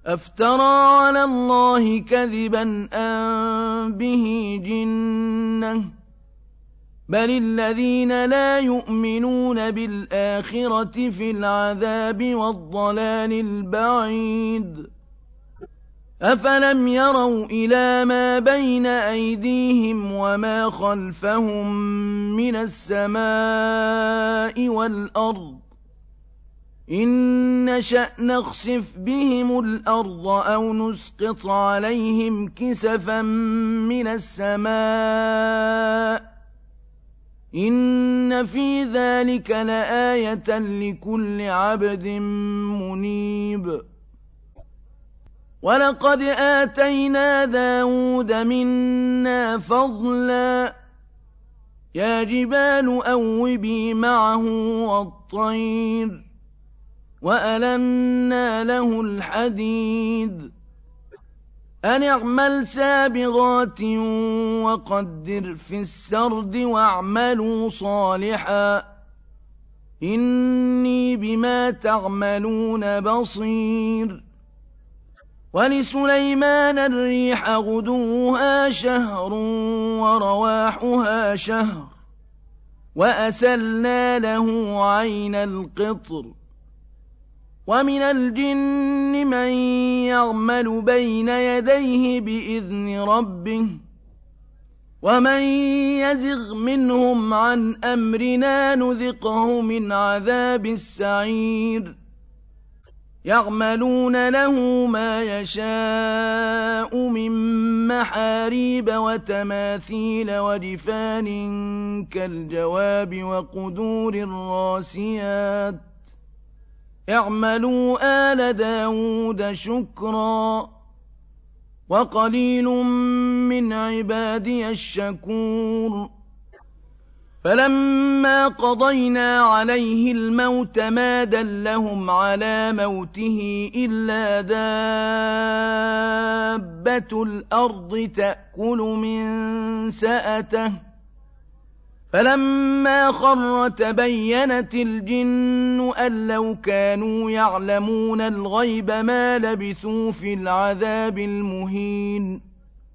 أفترى على الله كذبا أم به جنة بل الذين لا يؤمنون بالآخرة في العذاب والضلال البعيد أفلم يروا إلى ما بين أيديهم وما خلفهم من السماء والأرض إن نشأ نخسف بهم الأرض أو نسقط عليهم كسفا من السماء إن في ذلك لآية لكل عبد منيب ولقد آتينا داود منا فضلا يا جبال أوبي معه والطير وألنا له الحديد أن اعمل سابغات وقدر في السرد واعملوا صالحا إني بما تعملون بصير ولسليمان الريح غدوها شهر ورواحها شهر وأسلنا له عين القطر ومن الجن من يعمل بين يديه بإذن ربه ومن يزغ منهم عن أمرنا نذقه من عذاب السعير يعملون له ما يشاء من محاريب وتماثيل وجفان كالجواب وقدور الراسيات اعملوا آل داود شكرا وقليل من عبادي الشكور فلما قضينا عليه الموت ما دلهم على موته إلا دابة الأرض تأكل من سأته فلما خر تبينت الجن أن لو كانوا يعلمون الغيب ما لبثوا في العذاب المهين